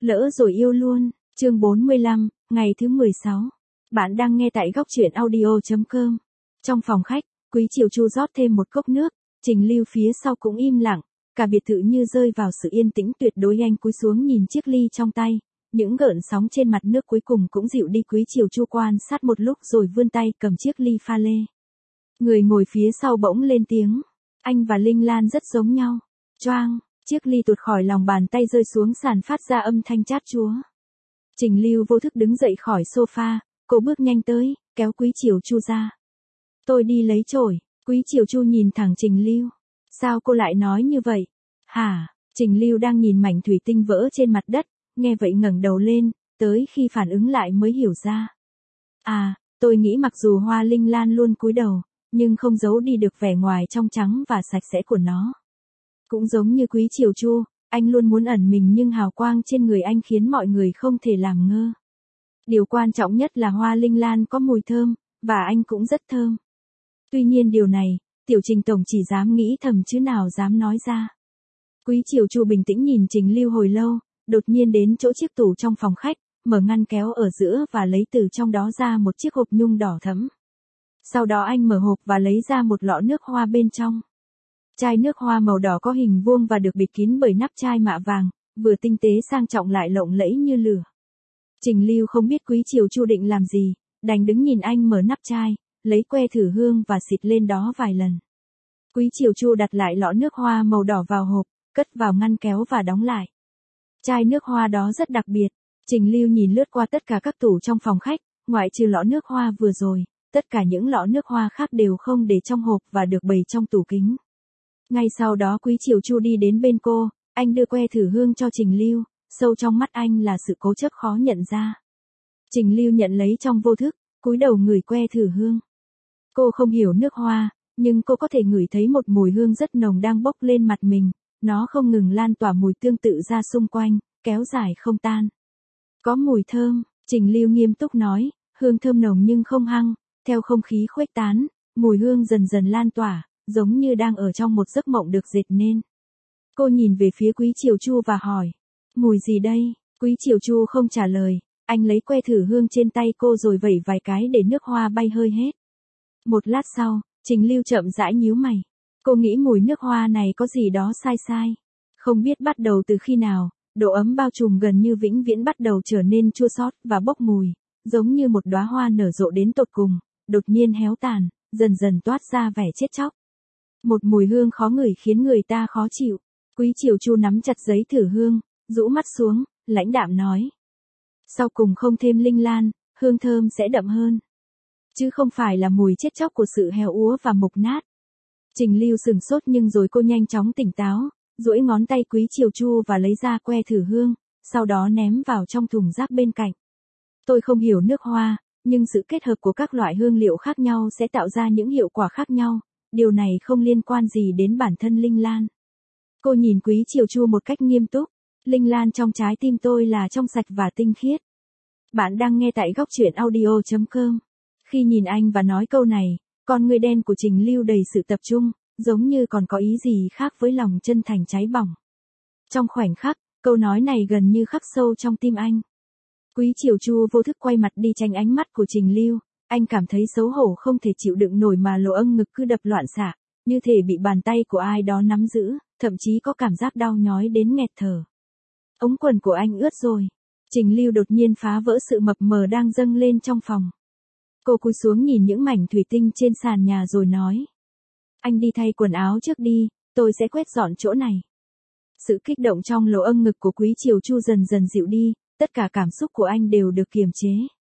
Lỡ rồi yêu luôn, chương 45, ngày thứ 16. Bạn đang nghe tại góc truyện audio.com. Trong phòng khách, Quý Chiều Chu rót thêm một cốc nước, Trình Lưu phía sau cũng im lặng, cả biệt thự như rơi vào sự yên tĩnh tuyệt đối. Anh cúi xuống nhìn chiếc ly trong tay, những gợn sóng trên mặt nước cuối cùng cũng dịu đi. Quý Chiều Chu quan sát một lúc rồi vươn tay cầm chiếc ly pha lê. Người ngồi phía sau bỗng lên tiếng, anh và Linh Lan rất giống nhau. Choang, chiếc ly tuột khỏi lòng bàn tay rơi xuống sàn phát ra âm thanh chát chúa. Trình Lưu vô thức đứng dậy khỏi sofa, cô bước nhanh tới, kéo Quý Chiều Chu ra. Tôi đi lấy chổi. Quý Chiều Chu nhìn thẳng Trình Lưu. Sao cô lại nói như vậy? Hả? Trình Lưu đang nhìn mảnh thủy tinh vỡ trên mặt đất, nghe vậy ngẩng đầu lên, tới khi phản ứng lại mới hiểu ra. À, tôi nghĩ mặc dù Hoa Linh Lan luôn cúi đầu, nhưng không giấu đi được vẻ ngoài trong trắng và sạch sẽ của nó. Cũng giống như Quý Chiều Chu, anh luôn muốn ẩn mình nhưng hào quang trên người anh khiến mọi người không thể làm ngơ. Điều quan trọng nhất là Hoa Linh Lan có mùi thơm, và anh cũng rất thơm. Tuy nhiên điều này, Tiểu Trình tổng chỉ dám nghĩ thầm chứ nào dám nói ra. Quý Chiều Chu bình tĩnh nhìn Trình Lưu hồi lâu, đột nhiên đến chỗ chiếc tủ trong phòng khách, mở ngăn kéo ở giữa và lấy từ trong đó ra một chiếc hộp nhung đỏ thẫm. Sau đó anh mở hộp và lấy ra một lọ nước hoa bên trong. Chai nước hoa màu đỏ có hình vuông và được bịt kín bởi nắp chai mạ vàng, vừa tinh tế sang trọng lại lộng lẫy như lửa. Trình Lưu không biết Quý Chiều Chu định làm gì, đành đứng nhìn anh mở nắp chai, lấy que thử hương và xịt lên đó vài lần. Quý Chiều Chu đặt lại lọ nước hoa màu đỏ vào hộp, cất vào ngăn kéo và đóng lại. Chai nước hoa đó rất đặc biệt. Trình Lưu nhìn lướt qua tất cả các tủ trong phòng khách, ngoại trừ lọ nước hoa vừa rồi, tất cả những lọ nước hoa khác đều không để trong hộp và được bày trong tủ kính. Ngay sau đó Quý Chiều Chu đi đến bên cô, anh đưa que thử hương cho Trình Lưu, sâu trong mắt anh là sự cố chấp khó nhận ra. Trình Lưu nhận lấy trong vô thức, cúi đầu ngửi que thử hương. Cô không hiểu nước hoa, nhưng cô có thể ngửi thấy một mùi hương rất nồng đang bốc lên mặt mình, nó không ngừng lan tỏa mùi tương tự ra xung quanh, kéo dài không tan. Có mùi thơm, Trình Lưu nghiêm túc nói, hương thơm nồng nhưng không hăng, theo không khí khuếch tán, mùi hương dần dần lan tỏa, giống như đang ở trong một giấc mộng được dệt nên. Cô nhìn về phía Quý Chiều Chu và hỏi, mùi gì đây? Quý Chiều Chu không trả lời, anh lấy que thử hương trên tay cô rồi vẩy vài cái để nước hoa bay hơi hết. Một lát sau, Trình Lưu chậm rãi nhíu mày. Cô nghĩ mùi nước hoa này có gì đó sai sai. Không biết bắt đầu từ khi nào, độ ấm bao trùm gần như vĩnh viễn bắt đầu trở nên chua xót và bốc mùi, giống như một đóa hoa nở rộ đến tột cùng, đột nhiên héo tàn, dần dần toát ra vẻ chết chóc. Một mùi hương khó ngửi khiến người ta khó chịu. Quý Chiều Chu nắm chặt giấy thử hương, rũ mắt xuống, lãnh đạm nói. Sau cùng không thêm Linh Lan, hương thơm sẽ đậm hơn. Chứ không phải là mùi chết chóc của sự héo úa và mục nát. Trình Lưu sừng sốt nhưng rồi cô nhanh chóng tỉnh táo, duỗi ngón tay Quý Chiều Chu và lấy ra que thử hương, sau đó ném vào trong thùng rác bên cạnh. Tôi không hiểu nước hoa, nhưng sự kết hợp của các loại hương liệu khác nhau sẽ tạo ra những hiệu quả khác nhau, điều này không liên quan gì đến bản thân Linh Lan. Cô nhìn Quý Chiều Chu một cách nghiêm túc, Linh Lan trong trái tim tôi là trong sạch và tinh khiết. Bạn đang nghe tại góc truyện audio.com. Khi nhìn anh và nói câu này, con người đen của Trình Lưu đầy sự tập trung, giống như còn có ý gì khác với lòng chân thành cháy bỏng. Trong khoảnh khắc, câu nói này gần như khắc sâu trong tim anh. Quý Chiều Chu vô thức quay mặt đi tránh ánh mắt của Trình Lưu, anh cảm thấy xấu hổ không thể chịu đựng nổi mà lỗ âng ngực cứ đập loạn xạ, như thể bị bàn tay của ai đó nắm giữ, thậm chí có cảm giác đau nhói đến nghẹt thở. Ống quần của anh ướt rồi. Trình Lưu đột nhiên phá vỡ sự mập mờ đang dâng lên trong phòng. Cô cúi xuống nhìn những mảnh thủy tinh trên sàn nhà rồi nói. Anh đi thay quần áo trước đi, tôi sẽ quét dọn chỗ này. Sự kích động trong lỗ âng ngực của Quý Chiều Chu dần dần dịu đi, tất cả cảm xúc của anh đều được kiềm chế.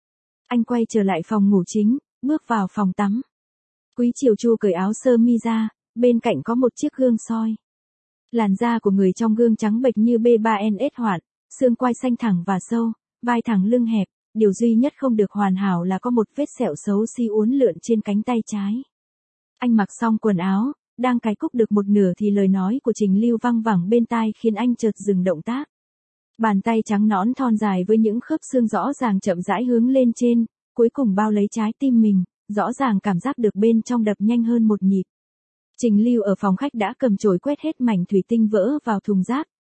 Anh quay trở lại phòng ngủ chính, bước vào phòng tắm. Quý Chiều Chu cởi áo sơ mi ra, bên cạnh có một chiếc gương soi. Làn da của người trong gương trắng bệch như B3NS hoạn, xương quai xanh thẳng và sâu, vai thẳng lưng hẹp, điều duy nhất không được hoàn hảo là có một vết sẹo xấu xí uốn lượn trên cánh tay trái. Anh mặc xong quần áo, đang cài cúc được một nửa thì lời nói của Trình Lưu văng vẳng bên tai khiến anh chợt dừng động tác. Bàn tay trắng nõn thon dài với những khớp xương rõ ràng chậm rãi hướng lên trên, cuối cùng bao lấy trái tim mình, rõ ràng cảm giác được bên trong đập nhanh hơn một nhịp. Trình Lưu ở phòng khách đã cầm chổi quét hết mảnh thủy tinh vỡ vào thùng rác,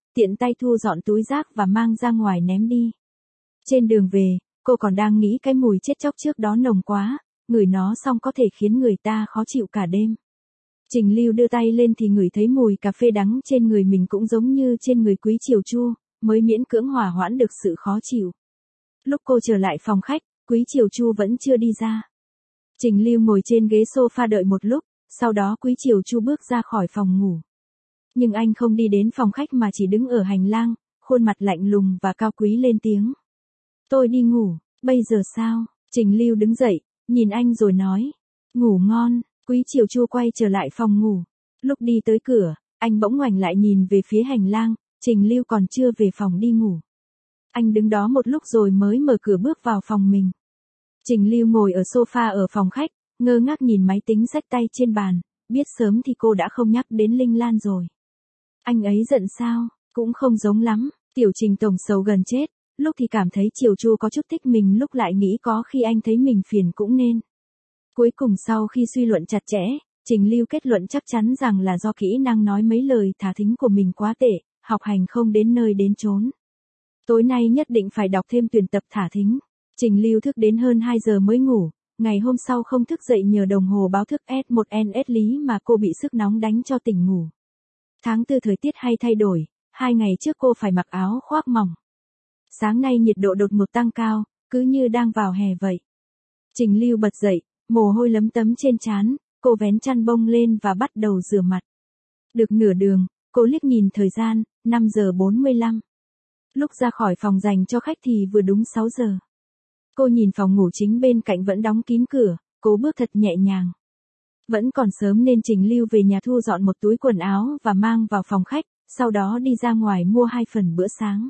tiện tay thu dọn túi rác và mang ra ngoài ném đi. Trên đường về, cô còn đang nghĩ cái mùi chết chóc trước đó nồng quá, ngửi nó xong có thể khiến người ta khó chịu cả đêm. Trình Lưu đưa tay lên thì ngửi thấy mùi cà phê đắng trên người mình cũng giống như trên người Quý Triều Chu, mới miễn cưỡng hòa hoãn được sự khó chịu. Lúc cô trở lại phòng khách, Quý Triều Chu vẫn chưa đi ra. Trình Lưu ngồi trên ghế sofa đợi một lúc, sau đó Quý Triều Chu bước ra khỏi phòng ngủ. Nhưng anh không đi đến phòng khách mà chỉ đứng ở hành lang, khuôn mặt lạnh lùng và cao quý lên tiếng. Tôi đi ngủ, bây giờ sao? Trình Lưu đứng dậy, nhìn anh rồi nói. Ngủ ngon. Quý Triều Chu quay trở lại phòng ngủ. Lúc đi tới cửa, anh bỗng ngoảnh lại nhìn về phía hành lang, Trình Lưu còn chưa về phòng đi ngủ. Anh đứng đó một lúc rồi mới mở cửa bước vào phòng mình. Trình Lưu ngồi ở sofa ở phòng khách, ngơ ngác nhìn máy tính xách tay trên bàn, biết sớm thì cô đã không nhắc đến Linh Lan rồi. Anh ấy giận sao? Cũng không giống lắm, Tiểu Trình tổng sầu gần chết, lúc thì cảm thấy Triều Chu có chút thích mình, lúc lại nghĩ có khi anh thấy mình phiền cũng nên. Cuối cùng sau khi suy luận chặt chẽ, Trình Lưu kết luận chắc chắn rằng là do kỹ năng nói mấy lời thả thính của mình quá tệ, học hành không đến nơi đến chốn. Tối nay nhất định phải đọc thêm tuyển tập thả thính. Trình Lưu thức đến hơn 2 giờ mới ngủ, ngày hôm sau không thức dậy nhờ đồng hồ báo thức S1NS lý mà cô bị sức nóng đánh cho tỉnh ngủ. Tháng 4 thời tiết hay thay đổi, 2 ngày trước cô phải mặc áo khoác mỏng. Sáng nay nhiệt độ đột ngột tăng cao, cứ như đang vào hè vậy. Trình Lưu bật dậy, mồ hôi lấm tấm trên trán, cô vén chăn bông lên và bắt đầu rửa mặt. Được nửa đường, cô liếc nhìn thời gian, 5 giờ 45. Lúc ra khỏi phòng dành cho khách thì vừa đúng 6 giờ. Cô nhìn phòng ngủ chính bên cạnh vẫn đóng kín cửa, cố bước thật nhẹ nhàng. Vẫn còn sớm nên Trình Lưu về nhà thu dọn một túi quần áo và mang vào phòng khách, sau đó đi ra ngoài mua 2 phần bữa sáng.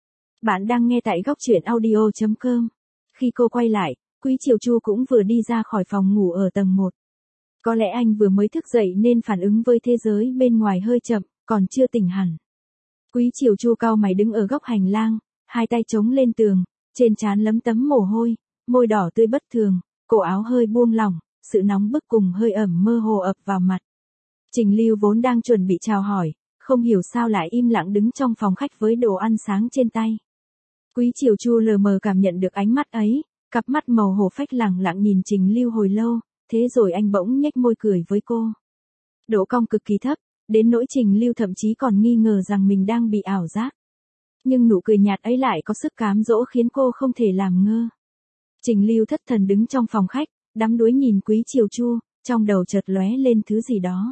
Bạn đang nghe tại góc truyện audio.com. Khi cô quay lại, Quý Triều Chu cũng vừa đi ra khỏi phòng ngủ ở tầng 1. Có lẽ anh vừa mới thức dậy nên phản ứng với thế giới bên ngoài hơi chậm, còn chưa tỉnh hẳn. Quý Triều Chu cau mày đứng ở góc hành lang, hai tay chống lên tường, trên trán lấm tấm mồ hôi, môi đỏ tươi bất thường, cổ áo hơi buông lỏng, sự nóng bức cùng hơi ẩm mơ hồ ập vào mặt. Trình Lưu vốn đang chuẩn bị chào hỏi, không hiểu sao lại im lặng đứng trong phòng khách với đồ ăn sáng trên tay. Quý Triều Chu lờ mờ cảm nhận được ánh mắt ấy, cặp mắt màu hổ phách lẳng lặng nhìn Trình Lưu hồi lâu, thế rồi anh bỗng nhếch môi cười với cô. Độ cong cực kỳ thấp, đến nỗi Trình Lưu thậm chí còn nghi ngờ rằng mình đang bị ảo giác. Nhưng nụ cười nhạt ấy lại có sức cám dỗ khiến cô không thể làm ngơ. Trình Lưu thất thần đứng trong phòng khách, đắm đuối nhìn Quý Triều Chu, trong đầu chợt lóe lên thứ gì đó.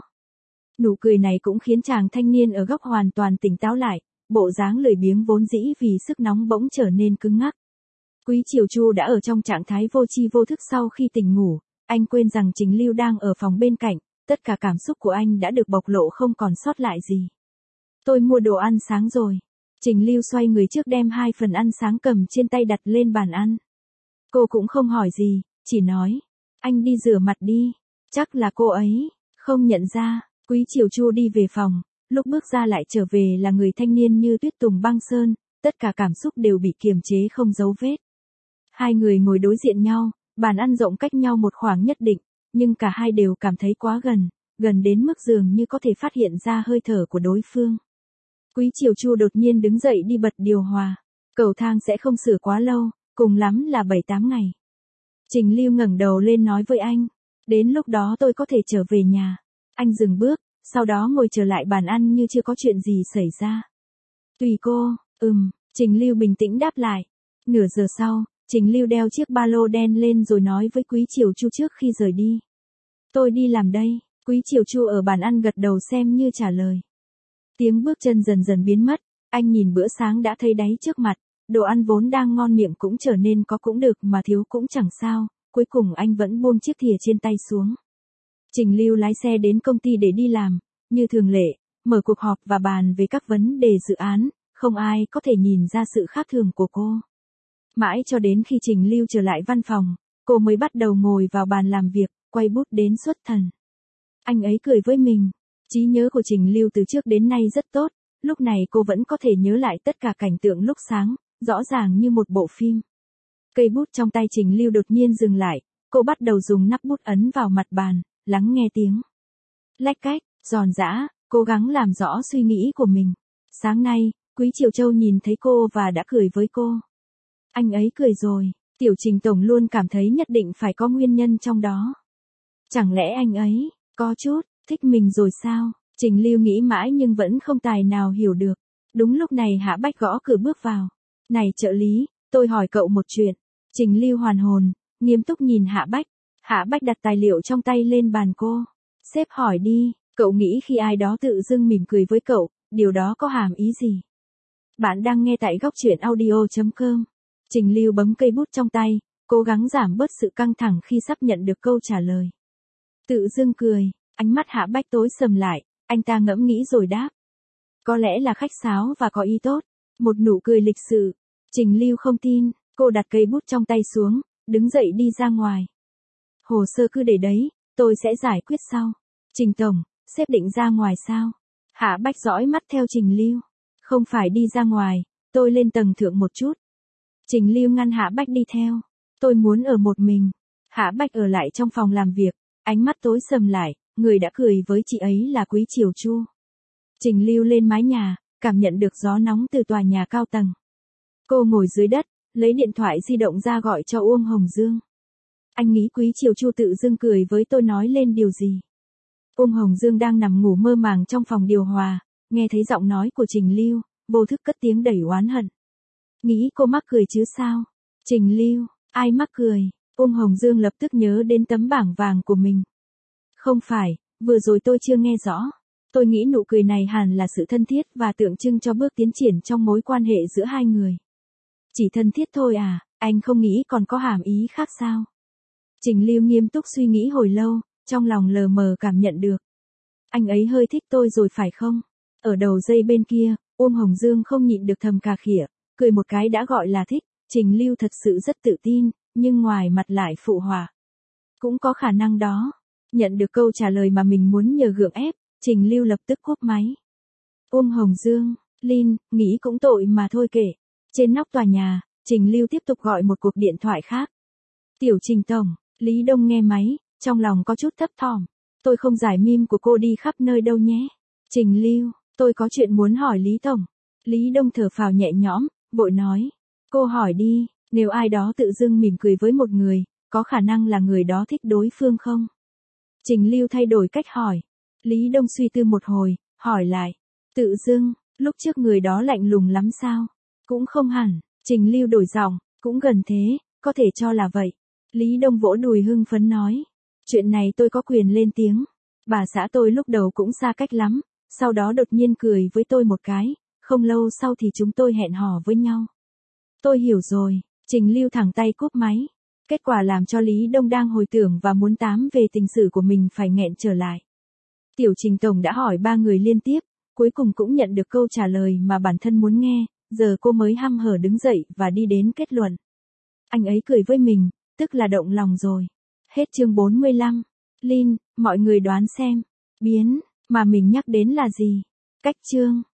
Nụ cười này cũng khiến chàng thanh niên ở góc hoàn toàn tỉnh táo lại, bộ dáng lười biếng vốn dĩ vì sức nóng bỗng trở nên cứng ngắc. Quý Triều Chu đã ở trong trạng thái vô tri vô thức sau khi tỉnh ngủ, anh quên rằng Trình Lưu đang ở phòng bên cạnh, tất cả cảm xúc của anh đã được bộc lộ không còn sót lại gì. Tôi mua đồ ăn sáng rồi. Trình Lưu xoay người trước đem 2 phần ăn sáng cầm trên tay đặt lên bàn ăn. Cô cũng không hỏi gì, chỉ nói, anh đi rửa mặt đi. Chắc là cô ấy không nhận ra. Quý Triều Chu đi về phòng, lúc bước ra lại trở về là người thanh niên như tuyết tùng băng sơn, tất cả cảm xúc đều bị kiềm chế không dấu vết. Hai người ngồi đối diện nhau, bàn ăn rộng cách nhau một khoảng nhất định, nhưng cả hai đều cảm thấy quá gần, gần đến mức dường như có thể phát hiện ra hơi thở của đối phương. Quý Triều Chu đột nhiên đứng dậy đi bật điều hòa. Cầu thang sẽ không sửa quá lâu, cùng lắm là 7-8 ngày. Trình Lưu ngẩng đầu lên nói với anh, đến lúc đó tôi có thể trở về nhà. Anh dừng bước, sau đó ngồi trở lại bàn ăn như chưa có chuyện gì xảy ra. Tùy cô, Trình Lưu bình tĩnh đáp lại. Nửa giờ sau, Trình Lưu đeo chiếc ba lô đen lên rồi nói với Quý Triều Chu trước khi rời đi. Tôi đi làm đây. Quý Triều Chu ở bàn ăn gật đầu xem như trả lời. Tiếng bước chân dần dần biến mất, anh nhìn bữa sáng đã thấy đáy trước mặt, đồ ăn vốn đang ngon miệng cũng trở nên có cũng được mà thiếu cũng chẳng sao, cuối cùng anh vẫn buông chiếc thìa trên tay xuống. Trình Lưu lái xe đến công ty để đi làm, như thường lệ, mở cuộc họp và bàn về các vấn đề dự án, không ai có thể nhìn ra sự khác thường của cô. Mãi cho đến khi Trình Lưu trở lại văn phòng, cô mới bắt đầu ngồi vào bàn làm việc, quay bút đến xuất thần. Anh ấy cười với mình. Trí nhớ của Trình Lưu từ trước đến nay rất tốt, lúc này cô vẫn có thể nhớ lại tất cả cảnh tượng lúc sáng, rõ ràng như một bộ phim. Cây bút trong tay Trình Lưu đột nhiên dừng lại, cô bắt đầu dùng nắp bút ấn vào mặt bàn, lắng nghe tiếng lách cách, giòn giã, cố gắng làm rõ suy nghĩ của mình. Sáng nay, Quý Triều Châu nhìn thấy cô và đã cười với cô. Anh ấy cười rồi, Tiểu Trình Tổng luôn cảm thấy nhất định phải có nguyên nhân trong đó. Chẳng lẽ anh ấy, có chút, thích mình rồi sao? Trình Lưu nghĩ mãi nhưng vẫn không tài nào hiểu được. Đúng lúc này Hạ Bách gõ cửa bước vào. Này trợ lý, tôi hỏi cậu một chuyện. Trình Lưu hoàn hồn, nghiêm túc nhìn Hạ Bách. Hạ Bách đặt tài liệu trong tay lên bàn cô. Sếp hỏi đi, cậu nghĩ khi ai đó tự dưng mỉm cười với cậu, điều đó có hàm ý gì? Bạn đang nghe tại góc truyện audio.com. Trình Lưu bấm cây bút trong tay, cố gắng giảm bớt sự căng thẳng khi sắp nhận được câu trả lời. Tự dưng cười, ánh mắt Hạ Bách tối sầm lại, anh ta ngẫm nghĩ rồi đáp. Có lẽ là khách sáo và có ý tốt. Một nụ cười lịch sự. Trình Lưu không tin, cô đặt cây bút trong tay xuống, đứng dậy đi ra ngoài. Hồ sơ cứ để đấy, tôi sẽ giải quyết sau. Trình Tổng, sếp định ra ngoài sao? Hạ Bách dõi mắt theo Trình Lưu. Không phải đi ra ngoài, tôi lên tầng thượng một chút. Trình Lưu ngăn Hạ Bách đi theo. Tôi muốn ở một mình. Hạ Bách ở lại trong phòng làm việc, ánh mắt tối sầm lại, người đã cười với chị ấy là Quý Triều Chu. Trình Lưu lên mái nhà, cảm nhận được gió nóng từ tòa nhà cao tầng. Cô ngồi dưới đất, lấy điện thoại di động ra gọi cho Uông Hồng Dương. Anh nghĩ Quý Triều Chu tự dưng cười với tôi nói lên điều gì? Uông Hồng Dương đang nằm ngủ mơ màng trong phòng điều hòa, nghe thấy giọng nói của Trình Lưu, vô thức cất tiếng đầy oán hận. Nghĩ cô mắc cười chứ sao? Trình Lưu, ai mắc cười? Uông Hồng Dương lập tức nhớ đến tấm bảng vàng của mình. Không phải, vừa rồi tôi chưa nghe rõ. Tôi nghĩ nụ cười này hẳn là sự thân thiết và tượng trưng cho bước tiến triển trong mối quan hệ giữa hai người. Chỉ thân thiết thôi à, anh không nghĩ còn có hàm ý khác sao? Trình Lưu nghiêm túc suy nghĩ hồi lâu, trong lòng lờ mờ cảm nhận được. Anh ấy hơi thích tôi rồi phải không? Ở đầu dây bên kia, Uông Hồng Dương không nhịn được thầm cà khịa, cười một cái đã gọi là thích. Trình Lưu thật sự rất tự tin, nhưng ngoài mặt lại phụ họa. Cũng có khả năng đó. Nhận được câu trả lời mà mình muốn nhờ gượng ép, Trình Lưu lập tức cúp máy. Uông Hồng Dương, Linh, nghĩ cũng tội mà thôi kể. Trên nóc tòa nhà, Trình Lưu tiếp tục gọi một cuộc điện thoại khác. Tiểu Trình Tổng, Lý Đông nghe máy, trong lòng có chút thấp thỏm. Tôi không giải meme của cô đi khắp nơi đâu nhé. Trình Lưu, tôi có chuyện muốn hỏi Lý Tổng. Lý Đông thở phào nhẹ nhõm, vội nói. Cô hỏi đi, nếu ai đó tự dưng mỉm cười với một người, có khả năng là người đó thích đối phương không? Trình Lưu thay đổi cách hỏi. Lý Đông suy tư một hồi, hỏi lại. Tự dưng, lúc trước người đó lạnh lùng lắm sao? Cũng không hẳn. Trình Lưu đổi giọng, cũng gần thế, có thể cho là vậy. Lý Đông vỗ đùi hưng phấn nói. Chuyện này tôi có quyền lên tiếng. Bà xã tôi lúc đầu cũng xa cách lắm, sau đó đột nhiên cười với tôi một cái, không lâu sau thì chúng tôi hẹn hò với nhau. Tôi hiểu rồi. Trình Lưu thẳng tay cúp máy. Kết quả làm cho Lý Đông đang hồi tưởng và muốn tám về tình sử của mình phải nghẹn trở lại. Tiểu Trình Tổng đã hỏi 3 người liên tiếp, cuối cùng cũng nhận được câu trả lời mà bản thân muốn nghe, giờ cô mới hăm hở đứng dậy và đi đến kết luận. Anh ấy cười với mình, tức là động lòng rồi. Hết chương 45. Linh, mọi người đoán xem, biến, mà mình nhắc đến là gì? Cách chương.